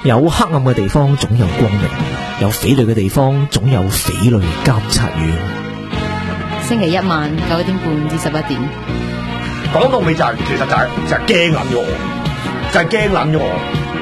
有黑暗嘅地方總有光明，有匪類嘅地方總有匪類監察院。 星期一晚9點半至11點。 講到尾就係、其實就係驚撚咗我，就係驚撚咗我。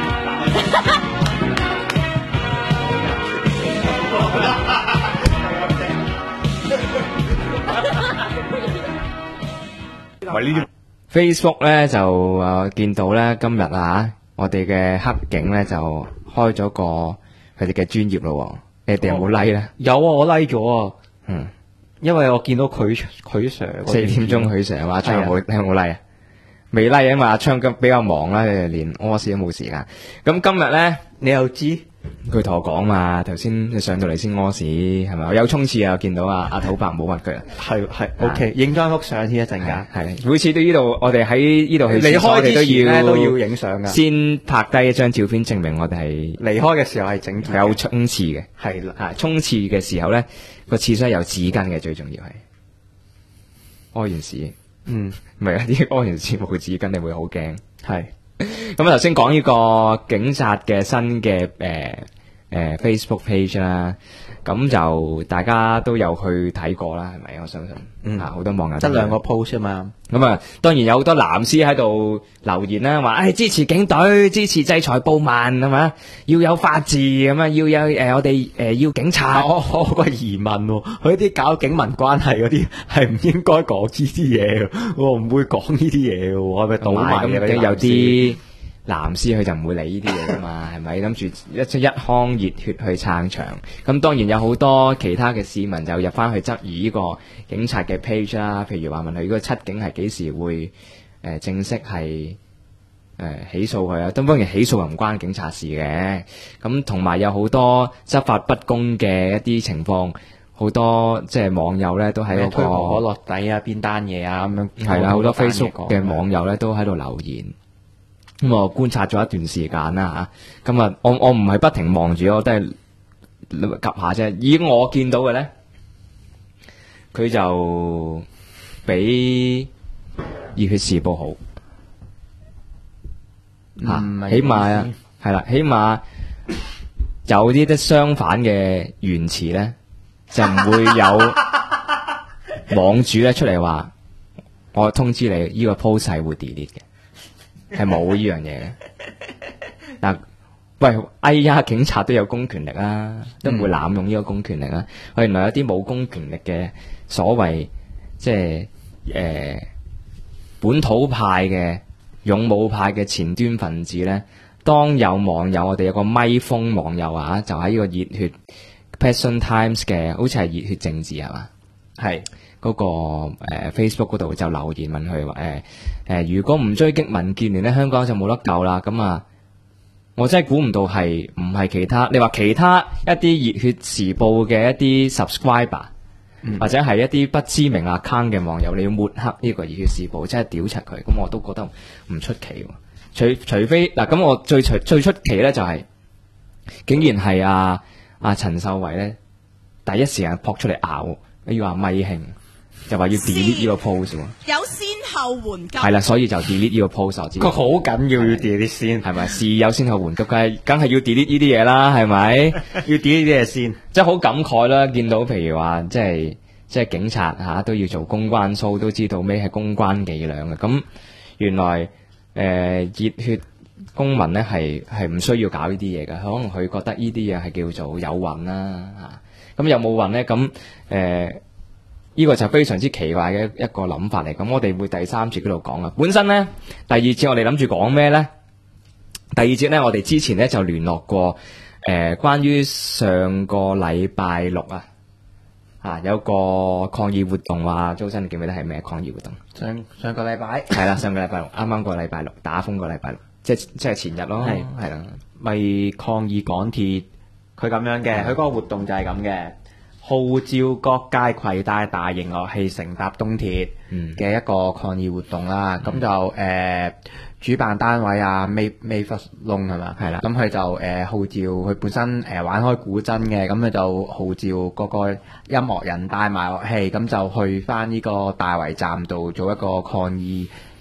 喂，呢啲 Facebook 咧就見到咧今日我哋嘅黑警咧就開咗個佢哋嘅專頁咯，你哋有冇 like 咧？ 有啊，我 like 咗啊。 嗯， 因為我見到佢 Sir 4點鐘佢成日話阿昌你有冇 like 啊？未 like 因為阿昌比較忙啦，連屙屎都冇時間。咁今日咧你又知？ 佢同我講嘛，頭先你上到嚟先屙屎係咪？我有衝刺啊！我見到阿土伯冇乜佢。 係 OK， 影張幅相先一陣間。 係每次到呢度，我哋喺呢度去離開之前咧都要要影相噶， 先拍低一張照片證明我哋係離開嘅時候係整潔有衝刺嘅。 係啦， 衝刺嘅時候咧個廁所有紙巾嘅，最重要係屙完屎。唔係啲屙完屎冇紙巾，你會好驚。係。咁頭先講呢個警察嘅新嘅Facebook page 啦，咁就大家都有去睇過啦，係咪？我相信好多網友得2個 post 啊嘛。 咁啊，當然有好多藍絲喺度留言啦，話支持警隊，支持制裁暴民，係咪？要有法治咁啊，要有我哋要警察。 我個疑問喎，佢啲搞警民關係嗰啲係唔應該講呢啲嘢嘅，我唔會講呢啲嘢嘅，係咪倒埋嘅？ 咁有啲藍絲佢就唔會理呢啲嘢噶嘛，係咪？諗住一腔熱血去撐場，咁當然有好多其他嘅市民就入翻去質疑呢個警察嘅 page 啦，譬如話問佢如果七警係幾時會正式係起訴佢啊？當然起訴又唔關警察事嘅，咁同埋有好多執法不公嘅一啲情況，好多即係網友咧都喺嗰個推可落底啊，邊單嘢啊咁樣。係啦，好多 Facebook 嘅網友咧都喺度留言。咁我觀察咗一段時間啦嚇，咁啊我唔係不停望住，我都係及下啫。以我見到嘅咧，佢就比熱血時報好嚇，起碼係啦，起碼有啲相反嘅言辭咧，就唔會有網主咧出嚟話我通知你呢個 post 係會 delete 嘅。係冇呢樣嘢嘅。嗱，喂，哎呀，警察都有公權力啊，都唔會濫用呢個公權力啊。原來有啲冇公權力嘅所謂即係本土派嘅勇武派嘅前端分子咧，當有網友，我哋有個咪風網友就喺呢個熱血 Passion Times 嘅，好似係熱血政治係嘛？係。嗰個Facebook 嗰度就留言問佢話如果唔追擊民建聯咧，香港就冇得救啦。咁啊，我真係估唔到係唔係其他？你話其他一啲熱血時報嘅一啲 subscriber，或者係一啲不知名 account 嘅網友，你要抹黑呢個熱血時報，真係屌柒佢，咁我都覺得唔出奇喎。除非嗱，咁我最出奇咧就係，竟然係阿陳秀慧咧第一時間撲出嚟咬，要話咪興。就話要 delete 呢個 post 喎， 有先後緩急。 係啦，所以就 delete 呢個 post 我知。 佢好緊要 delete 先， 係咪？事有先後緩急，梗係要 delete 呢啲嘢啦，係咪？ 要 delete 啲嘢先， 即係好感慨啦！見到譬如話，即係警察都要做公關 show，都知道咩係公關伎倆嘅。咁原來熱血公民咧係唔需要搞呢啲嘢嘅，可能佢覺得呢啲嘢係叫做有運啦嚇。咁有冇運咧？咁呢個就非常之奇怪嘅一個諗法嚟，咁我哋會第3節嗰度講啦。本身呢，第2節我哋諗住講咩呢？第2節呢，我哋之前呢就聯絡過關於上個禮拜六有個抗議活動，話周生你記唔記得係咩抗議活動？ 上個禮拜係啦，上個禮拜六，啱啱個禮拜六打風個禮拜六，即係前日咯，係啦， 咪抗議港鐵佢咁樣嘅，佢嗰個活動就係咁嘅。號召各界攜帶大型樂器乘搭東鐵嘅一個抗議活動啦，咁就主辦單位Mavis Long 係嘛？係啦，咁佢就號召佢本身玩開古箏嘅，咁佢就號召各個音樂人帶埋樂器，咁就去翻呢個大圍站度做一個抗議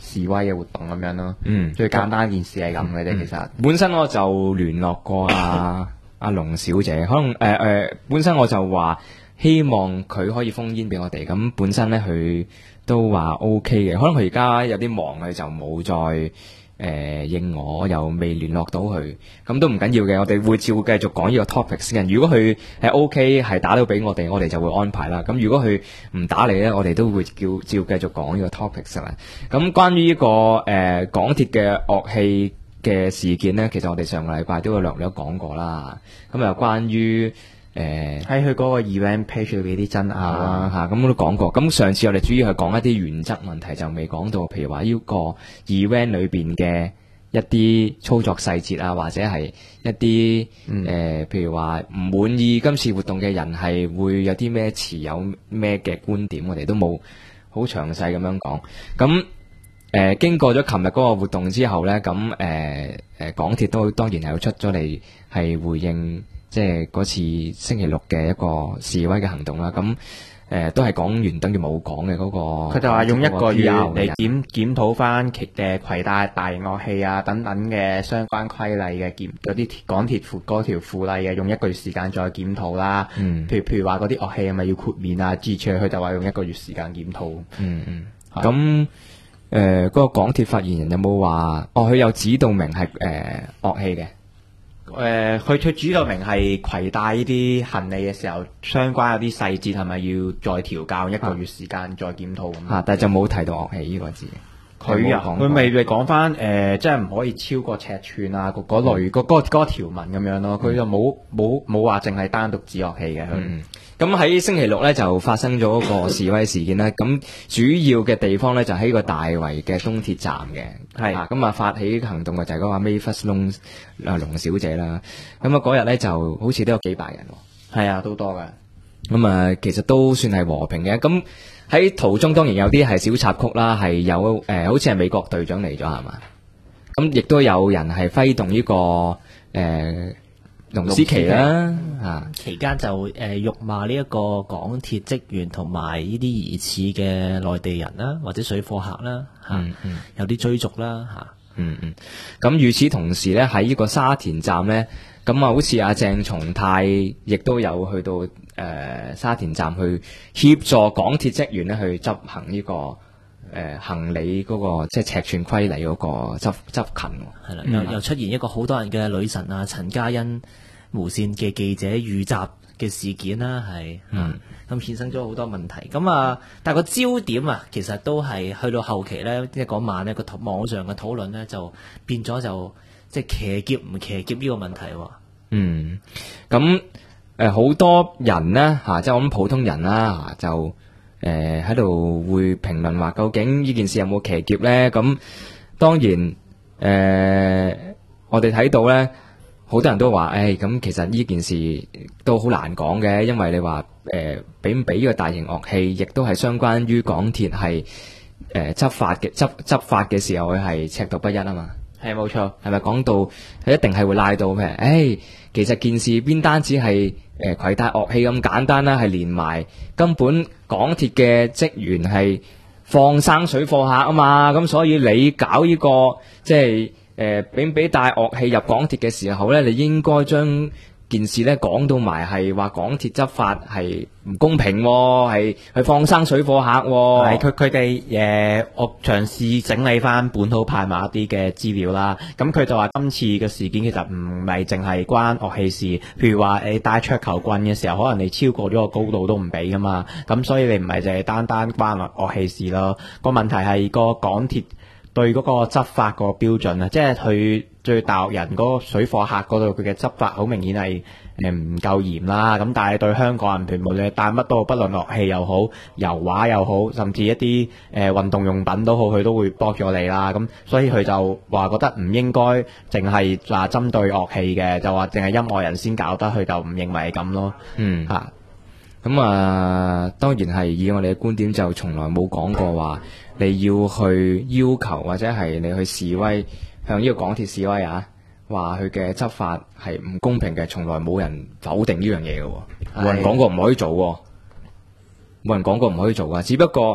示威嘅活動咁樣咯。 嗯， 最簡單件事係咁嘅啫，其實。 本身我就聯絡過阿龍小姐，可能本身我就話希望佢可以封煙俾我哋，咁本身咧佢都話 OK 嘅，可能佢而家有啲忙，佢就冇再應我，又未聯絡到佢，咁都唔緊要嘅，我哋會照繼續講呢個 topic 先。如果佢係 OK 係打到俾我哋就會安排啦。咁如果佢唔打嚟咧，我哋都會照繼續講呢個 topic 啦。咁關於呢個港鐵嘅樂器嘅事件咧，其實我哋上個禮拜都有略略講過啦。咁又關於喺佢嗰個 event page 裏邊啲爭拗啦嚇，咁我都講過。咁上次我哋主要係講一啲原則問題，就未講到，譬如話呢個 event 裏邊嘅一啲操作細節啊，或者係一啲譬如話唔滿意今次活動嘅人係會有啲咩持有咩嘅觀點，我哋都冇好詳細咁樣講。咁經過咗琴日嗰個活動之後咧，咁港鐵都當然係出咗嚟係回應。即係嗰次星期六嘅一個示威嘅行動啦，咁都係講完等於冇講嘅嗰個。 佢就話用一個月嚟嚟檢討翻攜帶大型樂器啊等等嘅相關規例嘅嗰啲港鐵嗰條附例嘅，用一個月時間再檢討啦。譬如話嗰啲樂器係咪要豁免啊？之類佢就話用一個月時間檢討。 咁嗰個港鐵發言人有冇話？佢有指到明係樂器嘅。 佢主到明係攜帶呢啲行李嘅時候，相關有啲細節係咪要再調校一個月時間再檢討咁？ 但係就冇提到樂器呢個字。 佢未講翻即係唔可以超過尺寸啊嗰類嗰條文咁樣咯。佢就冇話淨係單獨指樂器嘅。 咁喺星期六咧就發生咗個示威事件啦。咁主要嘅地方咧就喺個大圍嘅東鐵站嘅。係咁發起行動嘅就係嗰個 Mavis 龍小姐啦。咁嗰日咧就好似都有幾百人。 係啊，都多嘅。 咁其實都算係和平嘅。咁喺途中當然有啲係小插曲啦，係有好似係美國隊長嚟咗係嘛？咁亦都有人係揮動呢個龍獅旗啦， 期間就辱罵呢一個港鐵職員同埋呢啲疑似嘅內地人啦，或者水貨客啦，有啲追逐啦咁與此同時咧，喺呢個沙田站咧，咁好似阿鄭松泰亦都有去到沙田站去協助港鐵職員咧去執行呢個行李嗰個即係尺寸規例嗰個執勤。 係啦，又出現一個好多人嘅女神啊陳嘉欣無線嘅記者遇襲嘅事件啦，係咁衍生咗好多問題。咁但係個焦點其實都係去到後期咧，即係嗰晚咧個網上嘅討論咧就變咗就即係騎劫唔騎劫呢個問題。 咁好多人咧即係我諗普通人啦就喺度會評論話，究竟呢件事有冇騎劫咧？咁當然我哋睇到咧，好多人都話，咁其實呢件事都好難講嘅，因為你話俾唔俾呢個大型樂器，亦都係相關於港鐵係執法嘅時候，佢係尺度不一啊嘛。 係冇錯， 係咪講到佢一定係會賴到咩？其實件事邊單止係攜帶樂器咁簡單啦，係連埋根本港鐵嘅職員係放生水貨客啊嘛，咁所以你搞呢個即係俾唔俾帶樂器入港鐵嘅時候咧，你應該將件事咧講到埋係話港鐵執法係唔公平，係去放生水貨客。 係佢哋我嘗試整理翻本土派某一啲嘅資料啦。咁佢就話今次嘅事件其實唔係淨係關樂器事，譬如話你帶桌球棍嘅時候，可能你超過咗個高度都唔俾噶嘛。咁所以你唔係淨係單關樂器事咯。個問題係個港鐵對嗰個執法個標準啊，即係佢對大陸人嗰個水貨客嗰度佢嘅執法好明顯係唔夠嚴啦。咁但係對香港人，譬如無論帶乜都好，不論樂器又好、油畫又好，甚至一啲運動用品都好，佢都會幫咗你啦。咁所以佢就話覺得唔應該淨係話針對樂器嘅，就話淨係音樂人先搞得，佢就唔認為係咁咯。 咁當然係以我哋嘅觀點就從來冇講過話你要去要求或者係你去示威向呢個港鐵示威話佢嘅執法係唔公平嘅，從來冇人否定呢樣嘢嘅，冇人講過唔可以做，冇人講過唔可以做啊。只不過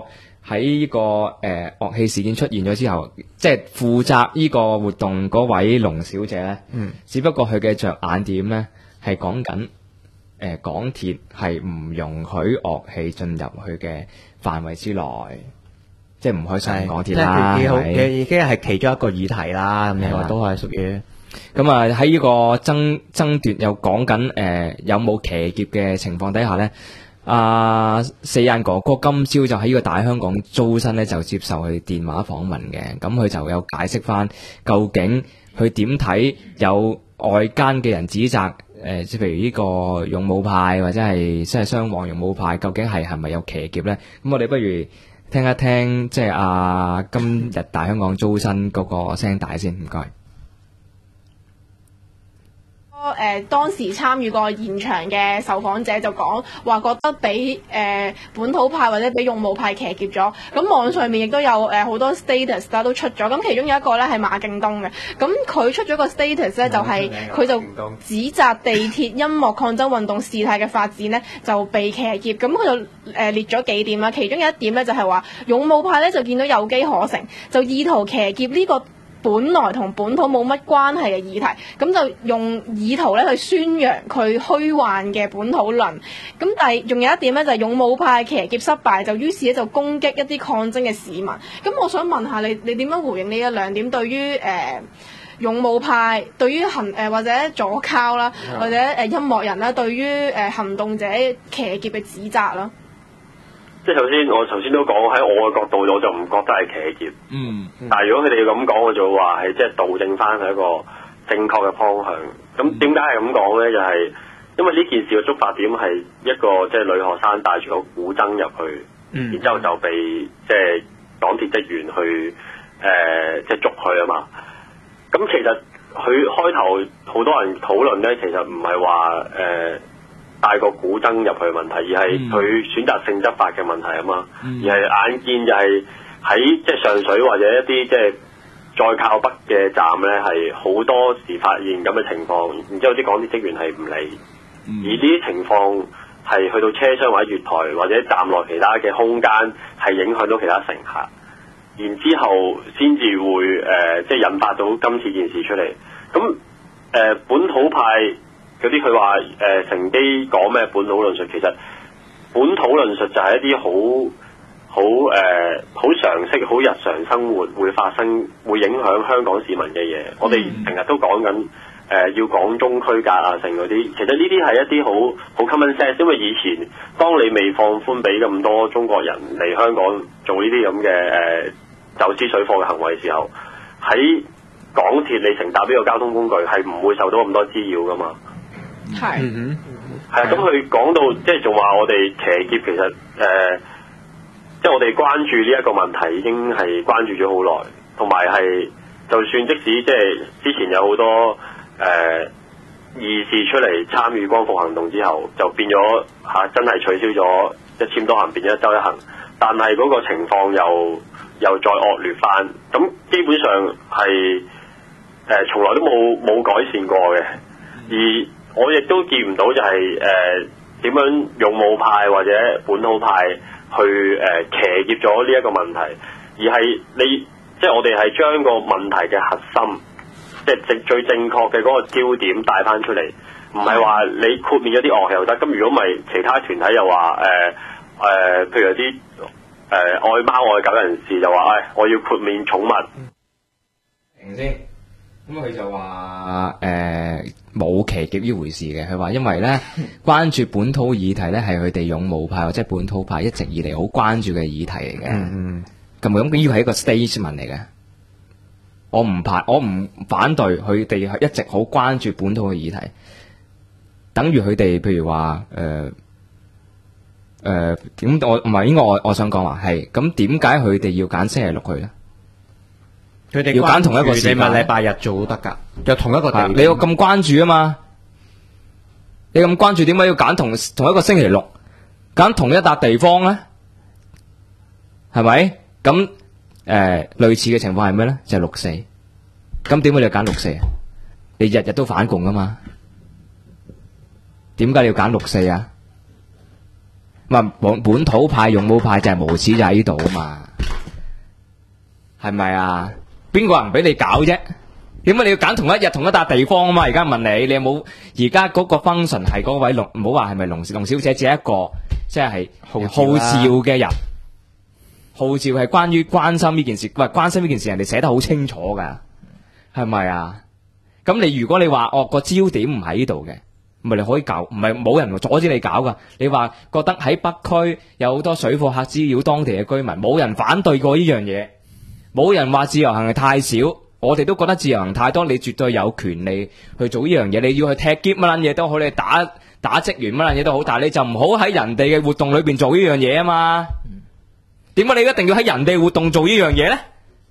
喺呢個樂器事件出現咗之後，即係負責呢個活動嗰位龍小姐咧，只不過佢嘅着眼點咧係講緊港鐵係唔容許樂器進入佢嘅範圍之內，即係唔可以上港鐵啦。 即係係咪已經係其中一個議題啦，咁樣都係屬於。 咁啊喺呢個爭奪又講緊有冇騎劫嘅情況底下咧，四眼哥哥今朝就喺呢個大香港租新咧就接受佢電話訪問嘅，咁佢就有解釋翻究竟佢點睇有外間嘅人指責即係譬如呢個勇武派或者係即係雙黃勇武派究竟係咪有騎劫咧？咁我哋不如聽一聽即係今日大香港租新嗰個聲帶先，唔該。 當時參與過現場嘅受訪者就講話覺得俾本土派或者俾勇武派騎劫咗，咁網上面亦都有好多 status 啦都出咗，咁其中有一個咧係馬敬東嘅，咁佢出咗個 status 咧就係佢就指責地鐵音樂抗爭運動事態嘅發展咧就被騎劫，咁佢就列咗幾點啦，其中有一點咧就係話勇武派咧就見到有機可乘，就意圖騎劫呢個本來同本土冇乜關係嘅議題，咁就用意圖咧去宣揚佢虛幻嘅本土論。咁但係仲有一點咧就係勇武派騎劫失敗，就於是咧就攻擊一啲抗爭嘅市民。咁我想問下你點樣回應呢一兩點對於勇武派對於或者左膠啦，或者音樂人啦，對於行動者騎劫嘅指責啦？ 即係我頭先都講喺我嘅角度，我就唔覺得係騎劫。但係如果佢哋咁講，我就會話係即係導正翻係一個正確嘅方向。咁點解係咁講咧？就係因為呢件事嘅觸發點係一個即係女學生帶住個古箏入去，然之後就被即係港鐵職員去即係捉佢啊嘛。咁其實佢開頭好多人討論咧，其實唔係話帶個古箏入去嘅問題，而係佢選擇性執法嘅問題啊嘛。而係眼見就係喺即係上水或者一啲即係再靠北嘅站咧，係好多時發現咁嘅情況，然之後啲港鐵職員係唔理，而呢啲情況係去到車廂或者月台或者站內其他嘅空間，係影響到其他乘客，然之後先至會即係引發到今次件事出嚟。咁本土派嗰啲佢話乘機講咩本土論述，其實本土論述就係一啲好常識、好日常生活會發生、會影響香港市民嘅嘢。我哋成日都講緊要港中區隔啊，成嗰啲，其實呢啲係一啲好 common sense， 因為以前當你未放寬俾咁多中國人嚟香港做呢啲咁嘅走私水貨嘅行為嘅時候，喺港鐵你乘搭呢個交通工具係唔會受到咁多滋擾噶嘛。係，係啊，咁佢講到即係仲話我哋騎劫，其實即係我哋關注呢一個問題已經係關注咗好耐，同埋係就算即使即係之前有好多義士出嚟參與光復行動之後，就變咗真係取消咗一簽多行變咗一周一行，但係嗰個情況又再惡劣翻，咁基本上係從來都冇改善過嘅，而我亦都見唔到就係點樣勇武派或者本土派去騎劫咗呢一個問題，而係即係我哋係將個問題嘅核心，即係最正確嘅嗰個焦點帶翻出嚟，唔係話你豁免咗啲樂器又得，咁如果唔係其他團體又話譬如有啲愛貓愛狗人士就話我要豁免寵物。 停先。咁佢就話冇騎劫呢回事嘅，佢話因為咧關注本土議題咧係佢哋勇武派或者本土派一直以嚟好關注嘅議題嚟嘅。咁呢個係一個 statement 嚟嘅，我唔反對佢哋係一直好關注本土嘅議題，等於佢哋譬如話點我唔係應該我想講話係咁點解佢哋要揀星期六去咧？ 佢哋要揀同一個時間， 你咪禮拜日做都得㗎，又同一個地點。 你要咁關注啊嘛？你咁關注點解要揀同一個星期六，揀同一笪地方咧？係咪？咁類似嘅情況係咩咧？就係6·4。咁點解你要揀6·4啊？你日日都反共㗎嘛？點解你要揀6·4啊？ 本土派、勇武派就係無恥就喺呢度啊嘛，係咪啊？邊個人俾你搞啫？點解你要揀同一日同一笪地方啊嘛？而家問你，你有冇而家嗰個 function 係嗰位龍，唔好話係咪龍小姐，只係一個即係號召嘅人，號召係關於關心呢件事，喂，關心呢件事人哋寫得好清楚噶，係咪啊？咁你如果你話個焦點唔喺呢度嘅，咪你可以搞，唔係冇人阻止你搞噶。你話覺得喺北區有好多水貨客滋擾當地嘅居民，冇人反對過呢樣嘢，冇人話自由行係太少。我哋都覺得自由行太多，你絕對有權利去做呢樣嘢。你要去踢劫乜撚嘢都好，你打職員乜撚嘢都好，但係你就唔好喺人哋嘅活動裏邊做呢樣嘢啊嘛。點解你一定要喺人哋活動做呢樣嘢咧？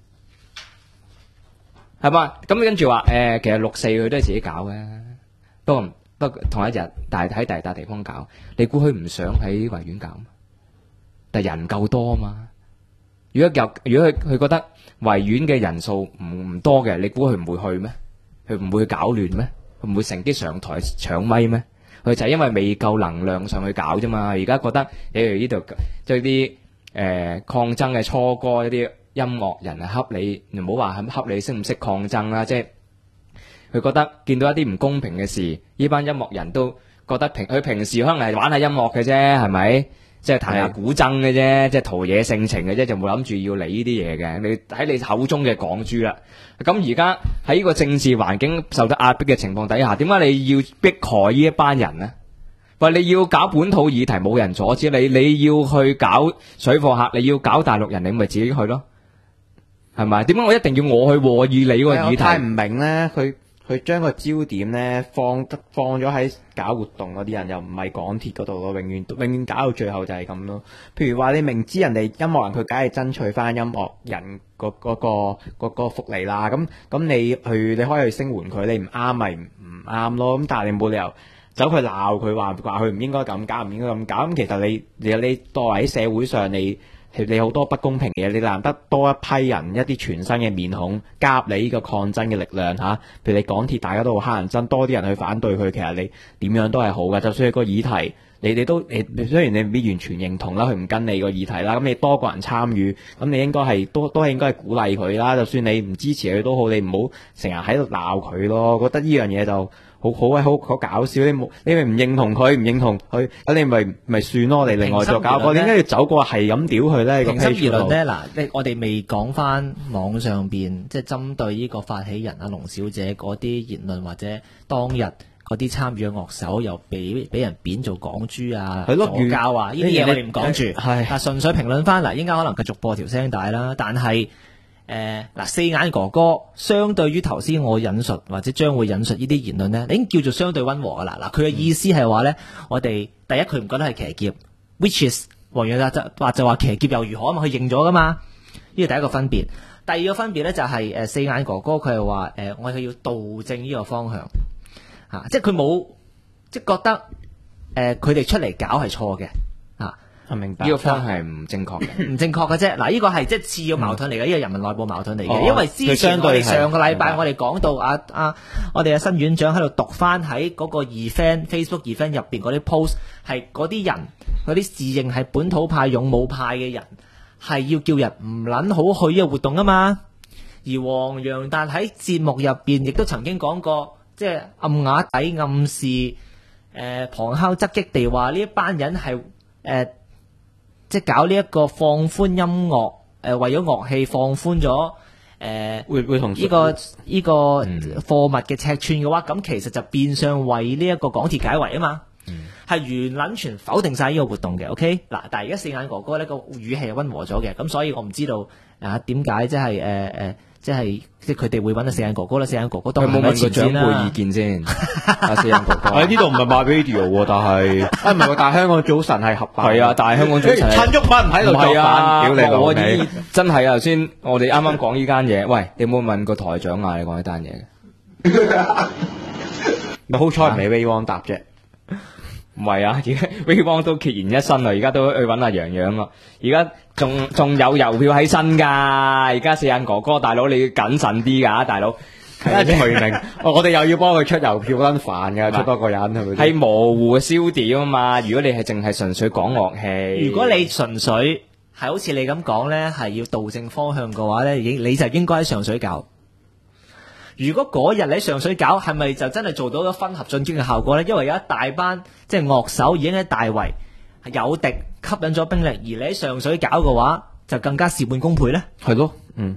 係嘛？咁跟住話其實6.4佢都係自己搞嘅，不過同一日，但係喺第二笪地方搞。你估佢唔想喺維園搞？但係人夠多啊嘛。如果佢覺得維園嘅人數唔多嘅，你估佢唔會去咩？佢唔會去搞亂咩？佢唔會乘機上台搶咪咩？佢就係因為未夠能量上去搞啫嘛。而家覺得例如呢度即係啲抗爭嘅初哥一啲音樂人係恰你，唔好話恰你識唔識抗爭啦。即係佢覺得見到一啲唔公平嘅事，呢班音樂人都覺得佢平時可能係玩下音樂嘅啫，係咪？即係彈下古箏嘅啫，即係陶冶性情嘅啫，就冇諗住要理呢啲嘢嘅。你喺你口中嘅港豬啦。咁而家喺呢個政治環境受到壓迫嘅情況底下，點解你要迫害呢一班人呢？喂，你要搞本土議題，冇人阻止你。你要去搞水貨客，你要搞大陸人，你咪自己去咯，係咪？點解我一定要我去和議你個議題？ 我太唔明咧，佢將個焦點咧放咗喺搞活動嗰啲人，又唔係港鐵嗰度咯，永遠搞到最後就係咁咯。譬如話你明知人哋音樂人佢梗係爭取翻音樂人嗰個福利啦，咁你可以去聲援佢，你唔啱咪唔啱咯。咁但係你冇理由走去鬧佢話佢唔應該咁搞，唔應該咁搞。咁其實你作為喺社會上你好多不公平嘅嘢，你難得多一批人，一啲全新嘅面孔加入你呢個抗爭嘅力量嚇。譬如你港鐵大家都好乞人憎，多啲人去反對佢，其實你點樣都係好嘅。就算係個議題，你雖然你未完全認同啦，佢唔跟你個議題啦，咁你多個人參與，咁你應該係都係應該係鼓勵佢啦。就算你唔支持佢都好，你唔好成日喺度鬧佢咯。覺得呢樣嘢就好搞笑，你咪唔認同佢，唔認同佢，咁你咪算咯，我哋另外再搞過。點解要走過係咁屌佢咧？ 平心而論咧，嗱，我哋未講翻網上邊即係針對呢個發起人阿龍小姐嗰啲言論，或者當日嗰啲參與嘅樂手又俾人貶做港豬啊、左膠啊，呢啲嘢我哋唔講住，係純粹評論翻嗱，應該可能繼續播條聲帶啦，但係。嗱，四眼哥哥相對於頭先我引述或者將會引述呢啲言論呢，已經叫做相對溫和噶啦。嗱，佢嘅意思係話呢，我哋第一佢唔覺得係騎劫，which is 黃洋達就話騎劫又如何啊嘛，佢認咗噶嘛。呢個第一個分別。第二個分別呢，就係四眼哥哥佢係話我哋要導正呢個方向嚇，即係佢冇即係覺得佢哋出嚟搞係錯嘅。 我明白呢個方向係唔正確嘅， 唔正確嘅啫。嗱，呢個係即係次要矛盾嚟嘅，呢個人民內部矛盾嚟嘅。因為之前我哋上個禮拜我哋講到我哋嘅新院長喺度讀翻喺嗰個 Facebook event 入邊嗰啲 post， 係嗰啲人嗰啲自認係本土派、勇武派嘅人，係要叫人唔撚好去呢個活動啊嘛。而黃洋達喺節目入邊亦都曾經講過，即係暗啞底暗示旁敲側擊地話呢一班人係即係搞呢一個放寬音樂，為咗樂器放寬咗， 會同呢個貨物嘅尺寸嘅話，咁其實就變相為呢一個港鐵解圍啊嘛，係完全否定晒呢個活動嘅。OK， 嗱，但係而家四眼哥哥呢個語氣係溫和咗嘅，咁所以我唔知道點解即係佢哋會揾到四眼哥哥啦，四眼哥哥都冇問過長輩意見先。四眼哥哥喺呢度唔係賣 radio 喎，但係唔係，但係香港早晨係合辦。 係啊，但係香港早晨陳旭斌唔喺度做飯，屌你老味！ 真係啊，頭先我哋啱啱講呢間嘢，喂，你有冇問過台長啊？你講呢單嘢嘅？ 咪好彩唔係 Ray Wong 答啫。 唔係啊，而家 Ray Wong 都孑然一身啦，而家都去揾阿洋洋啦，而家仲有郵票喺身㗎，而家四眼哥哥大佬你要謹慎啲㗎，大佬徐明，我哋又要幫佢出郵票撚煩㗎，出多個人係咪先？ 係模糊嘅焦點啊嘛。如果你係淨係純粹講樂器， 如果你純粹係好似你咁講呢，係要導正方向嘅話呢，你就應該喺上水搞。如果嗰日你喺上水搞，係咪就真係做到咗分合進擊嘅效果呢？因為有一大班即係樂手已經喺大圍有敵，吸引咗兵力，而你喺上水搞嘅話，就更加事半功倍呢。 係咯，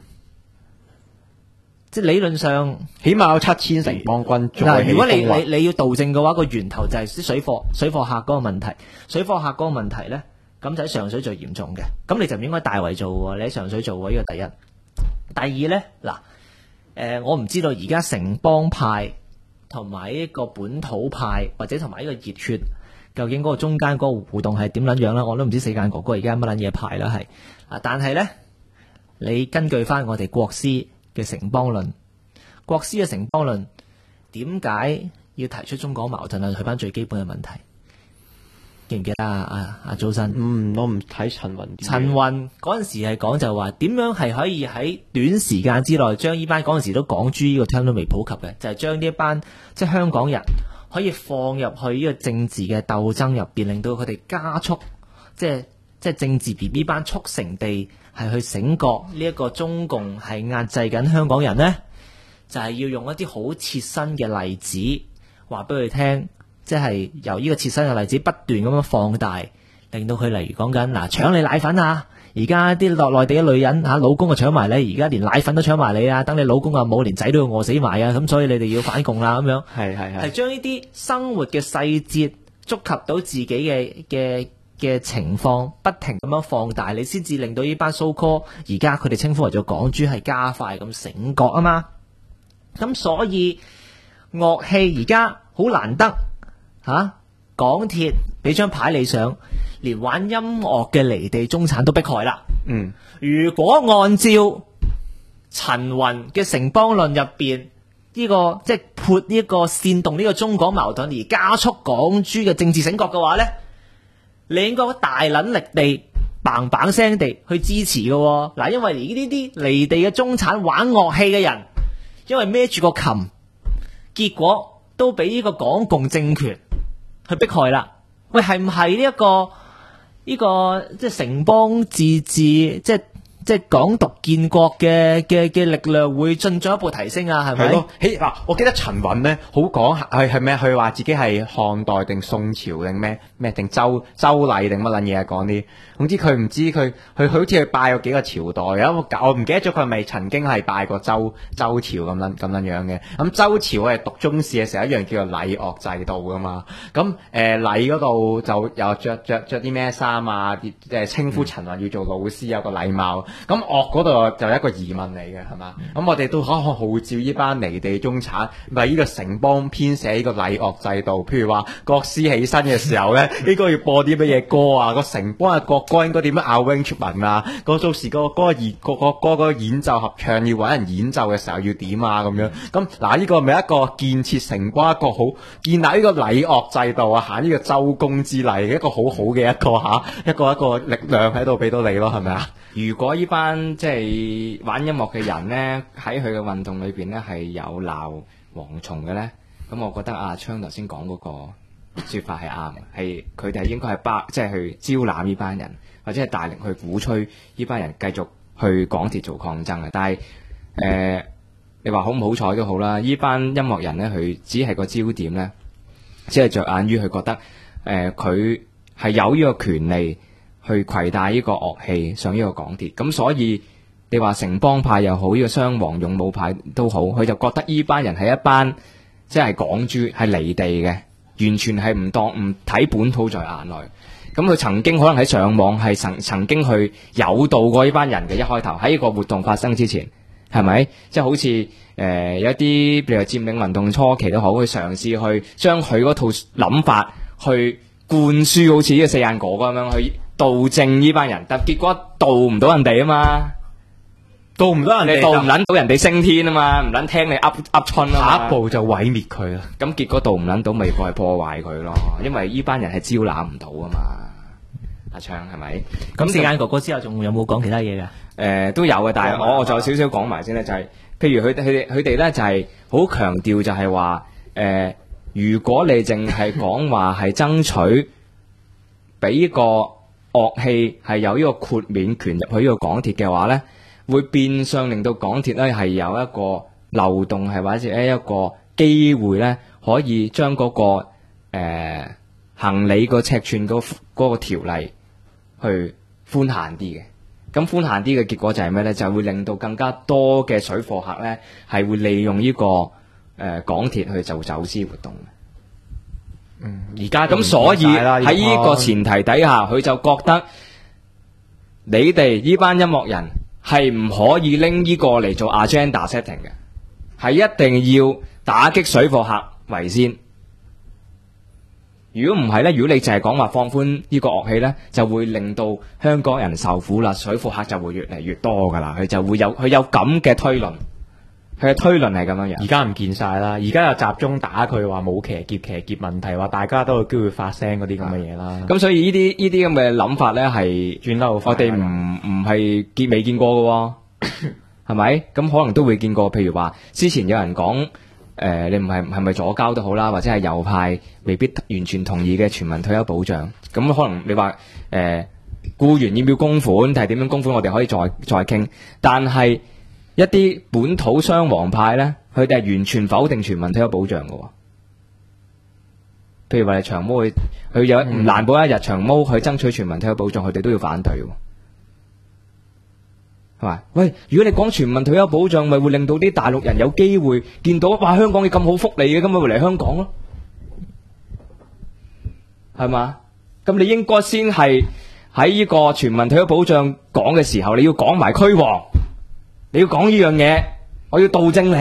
即係理論上， 起碼有7000城邦軍再嗱， 起如果你風雲你要導正嘅話，個源頭就係啲水貨客嗰個問題。水貨客嗰個問題呢，咁就喺上水最嚴重嘅。咁你就唔應該大圍做喎，你喺上水做喎，呢個第一。第二呢，嗱，我唔知道而家城邦派同埋呢個本土派或者同埋呢個熱血，究竟嗰個中間嗰個互動係點撚樣啦？我都唔知四間哥哥而家乜撚嘢派啦，係但係呢，你根據翻我哋國師嘅城邦論，國師嘅城邦論點解要提出中港矛盾啊？去翻最基本嘅問題，記唔記得啊？祖新， 我唔睇陳雲。 陳雲嗰陣時係講就話點樣係可以喺短時間之內將呢班嗰陣時都港豬呢個聽都未普及嘅，就係將呢一班即係香港人可以放入去呢個政治嘅鬥爭入邊，令到佢哋加速，即係政治 BB 班促成地係去醒覺呢一個中共係壓制緊香港人呢，就係要用一啲好切身嘅例子話俾佢聽，即係由呢個切身嘅例子不斷咁樣放大，令到佢例如講緊嗱搶你奶粉啊，而家啲落內地嘅女人老公就搶埋你，而家連奶粉都搶埋你啊，等你老公啊冇，連仔都要餓死埋啊，咁所以你哋要反共啦咁樣，係將呢啲生活嘅細節觸及到自己嘅情況，不停咁樣放大，你先至令到呢班 so call 而家佢哋稱呼為做港豬係加快咁醒覺啊嘛。咁所以樂器而家好難得港鐵俾張牌你上，連玩音樂嘅離地中產都迫害啦。如果按照陳雲嘅城邦論入邊呢個即係潑呢個煽動呢個中港矛盾而加速港豬嘅政治醒覺嘅話呢，你應該大撚力地嘭嘭聲地去支持嘅喎。嗱，因為呢啲離地嘅中產玩樂器嘅人，因為孭住個琴，結果都俾呢個港共政權去迫害啦。喂，係唔係呢個即係城邦自治，即係港獨建國嘅力量會進一步提升啊？係咪？ 嗱，我記得陳雲咧好講係咩？佢話自己係漢代定宋朝定咩定周禮定乜撚嘢講啲。總之佢唔知佢好似去拜過幾個朝代啊！我唔記得咗佢係咪曾經係拜過周朝咁樣嘅。咁周朝我哋讀中史嘅時候一樣叫做禮樂制度噶嘛。咁禮嗰度就又着啲咩衫啊？稱呼陳雲要做老師有個禮貌。咁樂嗰度就一個疑問嚟嘅係嘛？咁我哋都可號召呢班離地中產，咪呢個城邦編寫呢個禮樂制度。譬如話國師起身嘅時候咧，應該要播啲乜嘢歌啊？個城邦嘅國歌應該點樣 arrangement 啊？到時個歌演奏合唱要揾人演奏嘅時候要點啊？咁樣咁嗱，呢個咪一個建設城邦一個好建立呢個禮樂制度啊，行呢個周公之禮一個好嘅一個力量喺度俾到你咯，係咪啊？ 如果呢班即係玩音樂嘅人呢，喺佢嘅運動裏邊呢係有鬧蝗蟲嘅呢，咁我覺得阿昌頭先講嗰個說法係啱嘅，係佢哋應該係即係去招攬呢班人，或者係大力去鼓吹呢班人繼續去港鐵做抗爭嘅。但係你話好唔好彩都好啦，呢班音樂人呢，佢只係個焦點呢，只係着眼於佢覺得佢係有呢個權利去攜帶呢個樂器上呢個港鐵，咁所以你話城邦派又好，呢個雙黃勇武派都好，佢就覺得呢班人係一班即係港豬，係離地嘅，完全係唔睇本土在眼內。咁佢曾經可能喺上網係曾經去誘導過呢班人嘅，一開頭喺呢個活動發生之前，係咪？即係好似有一啲譬如話佔領運動初期都好，去嘗試去將佢嗰套諗法去灌輸，好似呢個四眼哥哥咁樣去導正呢班人，但結果導唔到人哋啊嘛，導唔到人哋，導唔撚到人哋升天啊嘛，唔撚聽你噏春啊嘛， 下一步就毀滅佢啦。 咁結果導唔撚到，咪過係破壞佢咯，因為呢班人係招攬唔到啊嘛。阿昌係咪？ 咁四眼哥哥之後仲有冇講其他嘢㗎？ 都有嘅，但係我就有少少講埋先咧，就係譬如佢哋咧就係好強調就係話如果你淨係講話係爭取俾個樂器係有呢個豁免權入去呢個港鐵嘅話咧，會變相令到港鐵咧係有一個漏洞，係或者一個機會咧，可以將嗰個行李個尺寸嗰個條例去寬限啲嘅。咁寬限啲嘅結果就係咩咧？就係會令到更加多嘅水貨客咧係會利用呢個港鐵去做走私活動。 而家咁所以喺呢個前提底下，佢就覺得你哋呢班音樂人係唔可以拎呢個嚟做 agenda setting 嘅，係一定要打擊水貨客為先。如果唔係咧，如果你淨係講話放寬呢個樂器咧，就會令到香港人受苦啦，水貨客就會越嚟越多噶啦，佢有咁嘅推論。佢嘅推論係咁樣樣， 而家唔見晒啦，而家又集中打佢話冇騎劫問題，話大家都有機會發聲嗰啲咁嘅嘢啦。 咁所以呢啲咁嘅諗法咧係轉得好快， 我哋唔係未見過嘅喎，係咪？咁可能都會見過，譬如話之前有人講你唔係咪左膠都好啦，或者係右派未必完全同意嘅全民退休保障，咁可能你話僱員要唔要供款，定係點樣供款，我哋可以再傾，但係一啲本土雙黃派咧，佢哋係完全否定全民退休保障嘅。譬如話長毛佢有唔難保一日長毛去爭取全民退休保障，佢哋都要反對，係咪？喂，如果你講全民退休保障，咪會令到啲大陸人有機會見到哇香港嘅咁好福利嘅，咁咪會嚟香港咯，係嘛？咁你應該先係喺呢個全民退休保障講嘅時候，你要講埋驅蝗。你要講呢樣嘢，我要導正你，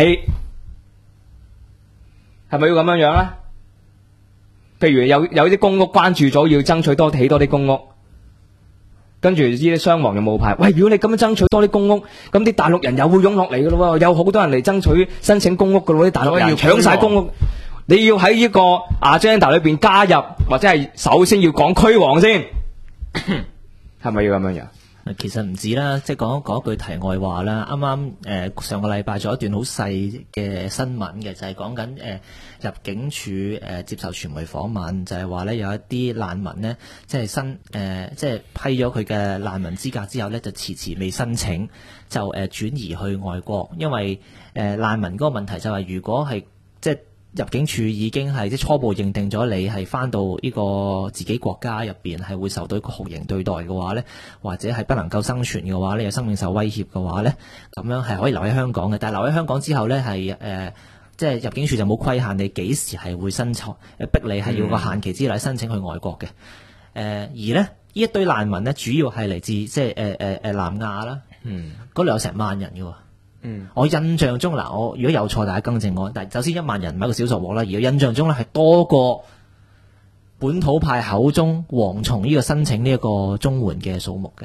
係咪要咁樣樣咧？譬如有啲公屋關注咗，要爭取起多啲公屋，跟住呢啲雙黃又冇牌。喂，如果你咁樣爭取多啲公屋，咁啲大陸人又會湧落嚟噶咯喎，有好多人嚟爭取申請公屋噶咯，啲大陸人搶晒公屋。你要喺呢個 agenda 裏邊加入，或者係首先要講驅蝗先，係咪要咁樣樣？ 其實唔止啦，即係講一句題外話啦。啱啱上個禮拜做一段好細嘅新聞嘅，就係講緊入境處接受傳媒訪問，就係話咧有一啲難民呢，即係即係批咗佢嘅難民資格之後呢，就遲遲未申請，就轉移去外國，因為難民嗰個問題就係如果係即係入境處已經係即係初步認定咗你係翻到呢個自己國家入邊係會受到一個酷刑對待嘅話呢，或者係不能夠生存嘅話呢，有生命受威脅嘅話呢，咁樣係可以留喺香港嘅。但係留喺香港之後呢，係即係入境處就冇規限你幾時係會申請，逼你係要個限期之內申請去外國嘅。而呢一堆難民呢，主要係嚟自即係南亞啦，嗰度有成萬人嘅喎。我印象中嗱，我如果有錯，大家更正我。但係首先1萬人唔係一個小數目啦，而我印象中咧係多過本土派口中蝗蟲呢個申請呢一個綜援嘅數目嘅。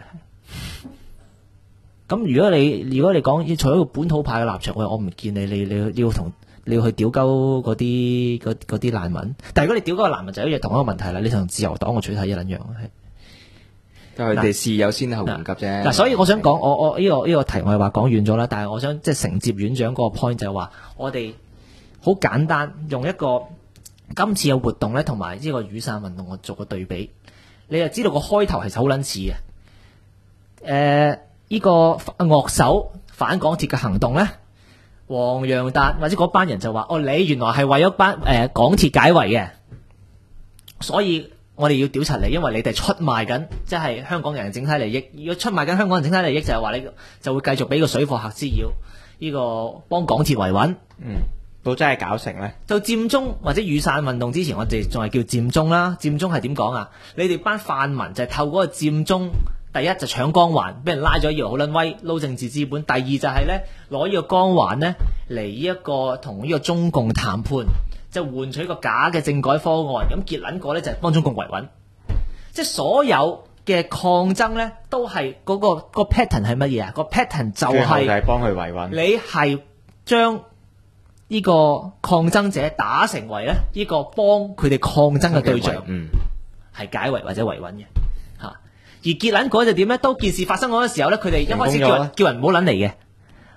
咁如果你講除咗個本土派嘅立場，我唔見你要去屌鳩嗰啲難民。但係如果你屌鳩個難民，就一樣同一個問題啦。你同自由黨嘅取態一撚樣係。 佢哋事有先後緩急啫。 嗱，所以我想講，我呢個題外話講遠咗啦。但係我想即係承接院長嗰個 point 就係話，我哋好簡單用一個今次嘅活動咧，同埋呢個雨傘運動我做個對比，你就知道個開頭其實好撚似嘅。呢個樂手反港鐵嘅行動咧，黃洋達或者嗰班人就話：你原來係為咗班港鐵解圍嘅，所以我哋要調查你，因為你哋出賣緊，即係香港人整體利益。如果出賣緊香港人整體利益，就係話你就會繼續俾個水貨客滋擾，呢個幫港鐵維穩。 到真係搞成咧， 到佔中或者雨傘運動之前，我哋仲係叫佔中啦。佔中係點講啊？你哋班泛民就係透過個佔中，第一就搶光環，俾人拉咗以為好撚威，撈政治資本；第二就係咧攞呢個光環咧嚟呢一個同呢個中共談判。就換取個假嘅政改方案，咁結撚過咧就係幫中共維穩，即係所有嘅抗爭咧都係嗰個 pattern 係乜嘢啊？個 pattern 就係幫佢維穩。你係將呢個抗爭者打成為咧呢個幫佢哋抗爭嘅對象，係解圍或者維穩嘅嚇。而結撚過就點咧？當件事發生嗰個時候咧，佢哋一開始叫人唔好撚嚟嘅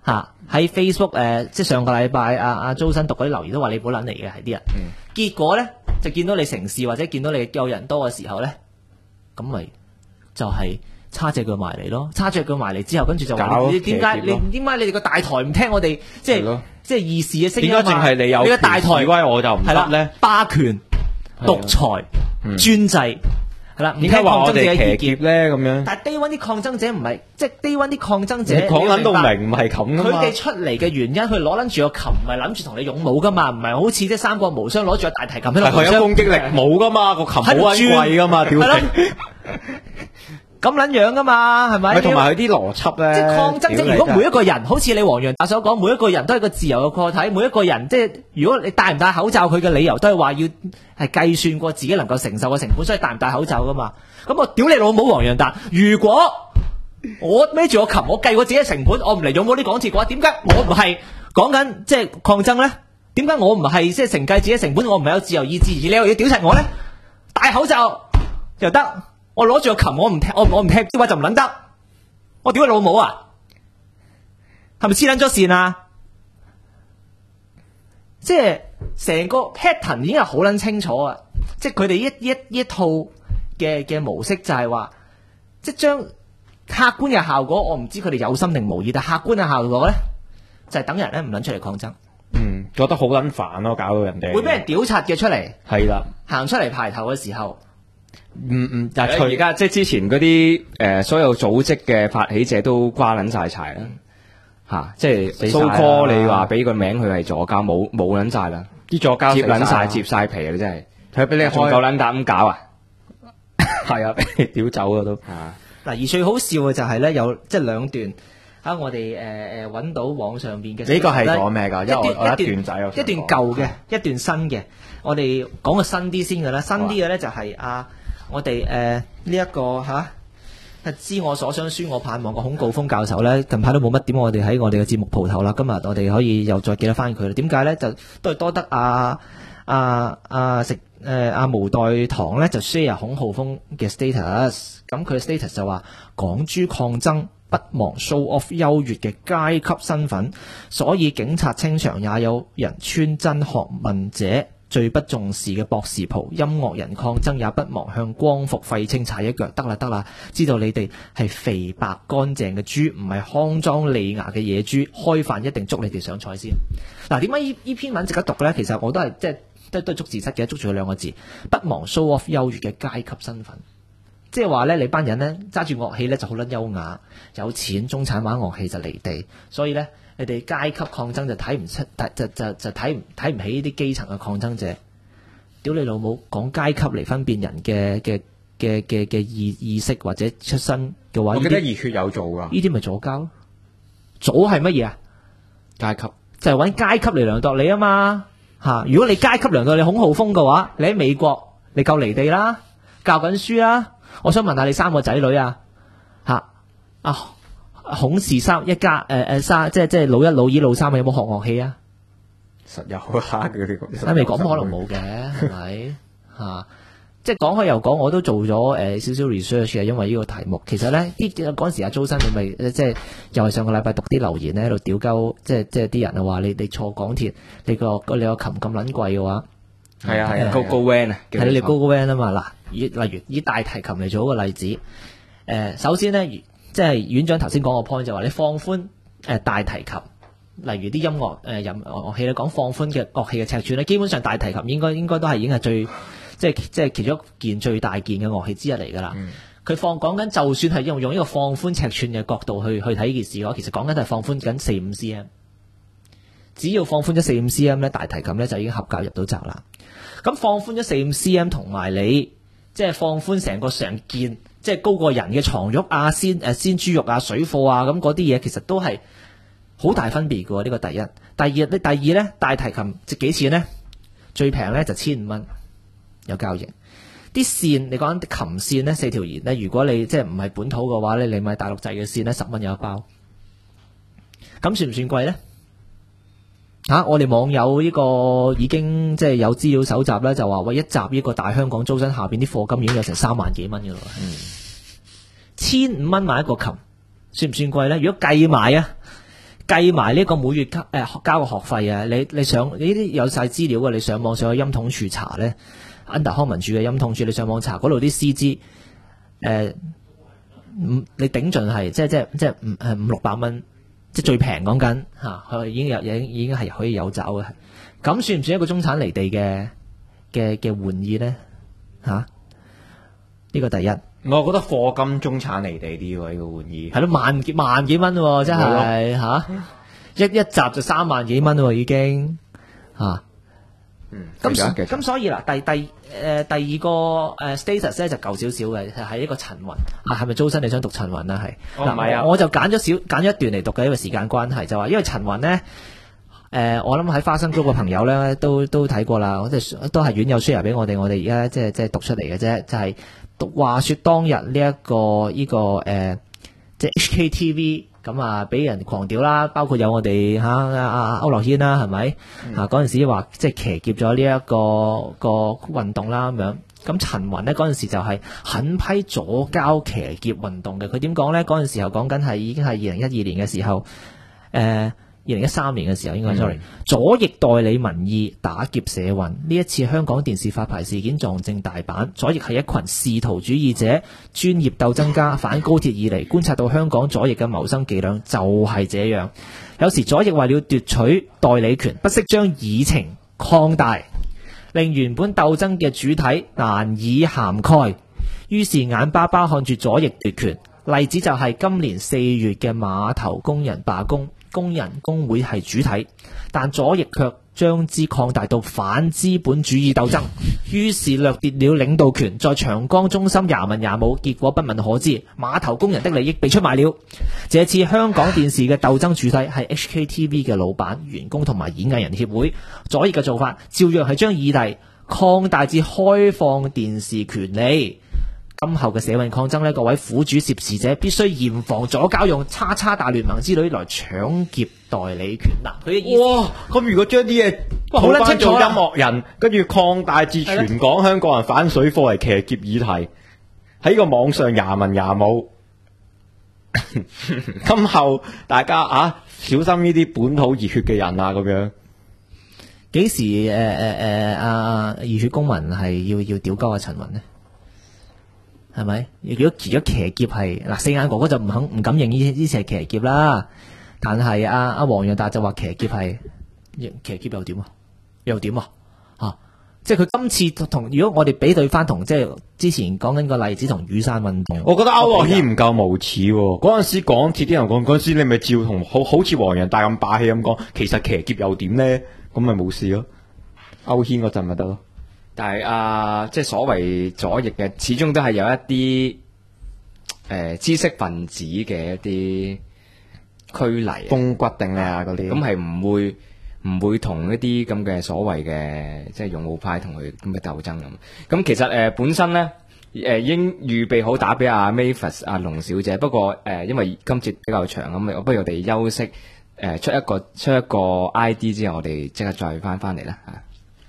喺 Facebook 即係上個禮拜阿周生讀嗰啲留言都話你本撚嚟嘅係啲人，結果咧就見到你成事或者見到你夠人多嘅時候咧，咁咪就係叉隻腳埋嚟咯，叉隻腳埋嚟之後，跟住就話你點解你哋個大台唔聽我哋即係議事嘅聲音啊？ 點解淨係你有你個大台威我就唔得咧？ 霸權、獨裁、專制。係啦， 點解話我哋騎劫咧咁樣？ 但係低溫啲抗爭者唔係，即係低溫啲抗爭者， 講撚到明唔係咁噶嘛？ 佢哋出嚟嘅原因，佢攞撚住個琴，唔係諗住同你勇武噶嘛，唔係好似即係三國無雙攞住個大提琴喺度。 係佢有攻擊力冇噶嘛？個琴好鬼貴噶嘛？屌你！ 咁撚樣噶嘛，係咪？ 同埋佢啲邏輯咧， 即係抗爭者。如果每一個人好似你黃洋達所講，每一個人都係個自由嘅個體，每一個人即係如果你戴唔戴口罩，佢嘅理由都係話要係計算過自己能夠承受嘅成本，所以戴唔戴口罩噶嘛。咁我屌你老母黃洋達，如果我孭住個琴，我計過自己嘅成本，我唔嚟用我啲港鐵嘅話，點解我唔係講緊即係抗爭咧？點解我唔係即係承計自己成本？我唔係有自由意志，而你又要屌柒我咧？戴口罩又得。我攞住個琴，我唔踢，我唔踢嘅話就唔撚得。我屌佢老母啊！係咪黐撚咗線啊？即係成個 pattern 已經係好撚清楚啊！即係佢哋一套嘅模式就係話，即係將客觀嘅效果，我唔知佢哋有心定無意，但客觀嘅效果咧，就係等人咧唔撚出嚟抗爭。 覺得好撚煩咯，搞到人哋會俾人屌柒嘅出嚟。 係啦， 行出嚟排頭嘅時候。 但係而家即係之前嗰啲所有組織嘅發起者都瓜撚晒柴啦，即係 so call 你話俾個名佢係左膠，冇撚晒啦， 啲左膠接晒皮啊！你真係睇俾你開夠撚膽咁搞啊！ 係啊，俾你屌走啊都。 嗱，而最好笑嘅就係咧，有即係兩段我哋揾到網上邊嘅。 呢個係講咩㗎？ 一段仔， 一段舊嘅，一段新嘅。我哋講個新啲先㗎啦，新啲嘅咧就係我哋呢一個知我所想，宣我盼望個孔誥烽教授咧，近排都冇乜點我哋喺我哋嘅節目蒲頭啦。今日我哋可以又再記得翻佢啦。點解咧？就都係多得無代堂咧就 share 孔誥烽嘅 status。咁佢嘅 status 就話港豬抗爭不忘 show off 優越嘅階級身份，所以警察清場也有人穿真學問者。最不重視嘅博士袍，音樂人抗爭也不忘向光復廢青踩一腳。得啦，知道你哋係肥白乾淨嘅豬，唔係骯髒利牙嘅野豬。開飯一定捉你哋上菜先。嗱，點解呢篇文值得讀呢？其實我都係即係都係捉字蝨嘅，捉住佢兩個字，不忘 show off 優越嘅階級身份。即係話呢，你班人呢，揸住樂器呢就好撚優雅，有錢，中產玩樂器就離地，所以呢。你哋階級抗爭就睇唔出，就睇唔起呢啲基層嘅抗爭者。屌你老母，講階級嚟分辨人嘅意識或者出身嘅話， 我記得熱血有做㗎。 呢啲咪左膠咯？左係乜嘢啊？ 階級就係揾階級嚟量度你啊嘛嚇！如果你階級量度你孔誥烽嘅話，你喺美國你夠離地啦，教緊書啦。我想問下你3個仔女啊孔氏一家即係老一老二老三有冇學樂器啊？ 實有啦，嗰啲喺美國可能冇嘅，係咪即係講開又講，我都做咗少少 research 嘅，因為呢個題目其實咧嗰陣時阿周生你咪即係又係上個禮拜讀啲留言咧喺度屌鳩，即係啲人話你坐港鐵你個琴咁撚貴嘅話， 係啊高 van 啊， 係你高 van 啊嘛嗱，例如以大提琴嚟做一個例子，首先咧。即係院長頭先講個 point 就話你放寬大提琴，例如啲音樂樂器嚟講放寬嘅樂器嘅尺寸咧，基本上大提琴應該都係已經係最即係其中一件最大件嘅樂器之一嚟㗎啦。佢講緊就算係用呢個放寬尺寸嘅角度去睇呢件事嘅話，其實講緊係放寬緊4-5 cm。只要放寬咗4-5 cm 咧，大提琴咧就已經合格入到閘啦。咁放寬咗4-5 cm 同埋你即係放寬成個上件。即係高過人嘅床褥啊、鮮豬肉啊、水貨啊，咁嗰啲嘢其實都係好大分別嘅喎。呢個第一，第二咧，大提琴值幾錢咧？最平咧就1500蚊有交易。啲線你講緊琴線咧，4條弦咧，如果你即係唔係本土嘅話咧，你買大陸製嘅線咧，10蚊有一包。咁算唔算貴咧？我哋網友呢個已經即係有資料搜集咧，就話喂一集呢個大香港租身下邊啲課金已經有成3萬幾蚊嘅咯。1500蚊買一個琴，算唔算貴咧？如果計計埋呢個每月交個學費啊，你上呢啲有晒資料嘅，你上網上去音統處查咧，under 康文署嘅音統處，你上網查嗰度啲師資，你頂盡係即係500-600蚊，即係最平講緊嚇，佢已經係可以有找嘅，咁算唔算一個中產離地嘅玩意咧嚇？呢個第一。 我覺得課金中產離地啲喎，呢個玩意係咯，萬幾蚊喎，真係嚇，一集就3萬幾蚊喎，已經嚇。咁所以啦，第二個status 咧就舊少少嘅，係一個陳雲啊，係咪租新你想讀陳雲啊？係唔係啊， 我就揀咗一段嚟讀嘅，因為時間關係，就話因為陳雲咧，我諗喺花生 group 嘅朋友咧都睇過啦，我哋都係院友 share 俾我哋而家即係讀出嚟嘅啫，就係。話說當日呢即係 HKTV 咁啊，俾人狂屌啦，包括有我哋阿歐樂軒啦，係咪嗰陣時話即係騎劫咗呢一個運動啦咁樣。咁陳雲呢嗰陣時就係狠批左膠騎劫運動嘅。佢點講呢？嗰陣時候講緊係已經係2012年嘅時候，2013年嘅時候應該，sorry，左翼代理民意打劫社運。呢一次香港電視發牌事件撞正大阪，左翼係一群仕途主義者、專業鬥爭家，反高鐵以嚟觀察到香港左翼嘅謀生伎倆就係這樣。有時左翼為了奪取代理權，不惜將議程擴大，令原本鬥爭嘅主體難以涵蓋，於是眼巴巴看住左翼奪權。例子就係今年4月嘅碼頭工人罷工。工人工會係主體，但左翼卻將之擴大到反資本主義鬥爭，於是掠奪了領導權，在長江中心也文也武，結果不問可知，碼頭工人的利益被出賣了。這次香港電視嘅鬥爭主體係 HKTV 嘅老闆、員工同埋演藝人協會，左翼嘅做法照樣係將議題擴大至開放電視權利。今後嘅社運抗爭呢，各位苦主涉事者必須嚴防左膠用叉叉大聯盟之類來搶劫代理權。嗱，佢嘅意思， 哇！咁如果將啲嘢好翻做音樂人，跟住擴大至全港香港人反水貨嚟騎劫議題，喺個網上也文也武。今後大家小心呢啲本土熱血嘅人啊，咁樣。 幾時熱血公民係要屌鳩阿陳雲呢？係咪？如果騎劫係嗱，四眼哥哥就唔敢認呢次係騎劫啦。但係阿黃洋達就話騎劫又點啊？又點啊？即係佢今次同，如果我哋比對翻同即係之前講緊個例子同雨傘運動， 我覺得歐樂軒唔夠無恥喎。嗰陣時港鐵啲人講，嗰陣時你咪照同好似黃洋達咁霸氣咁講，其實騎劫又點咧？咁咪冇事咯。歐軒嗰陣咪得咯。 但係即係所謂左翼嘅，始終都係有一啲知識分子嘅一啲拘泥、 風骨定啊嗰啲， 咁係唔會同一啲咁嘅所謂嘅即係勇武派同佢咁嘅鬥爭咁。咁其實本身咧已經預備好打俾阿 Mavis 阿龍小姐，不過因為今節比較長咁，不如我哋休息出一個 ID 之後，我哋即刻再翻嚟啦嚇。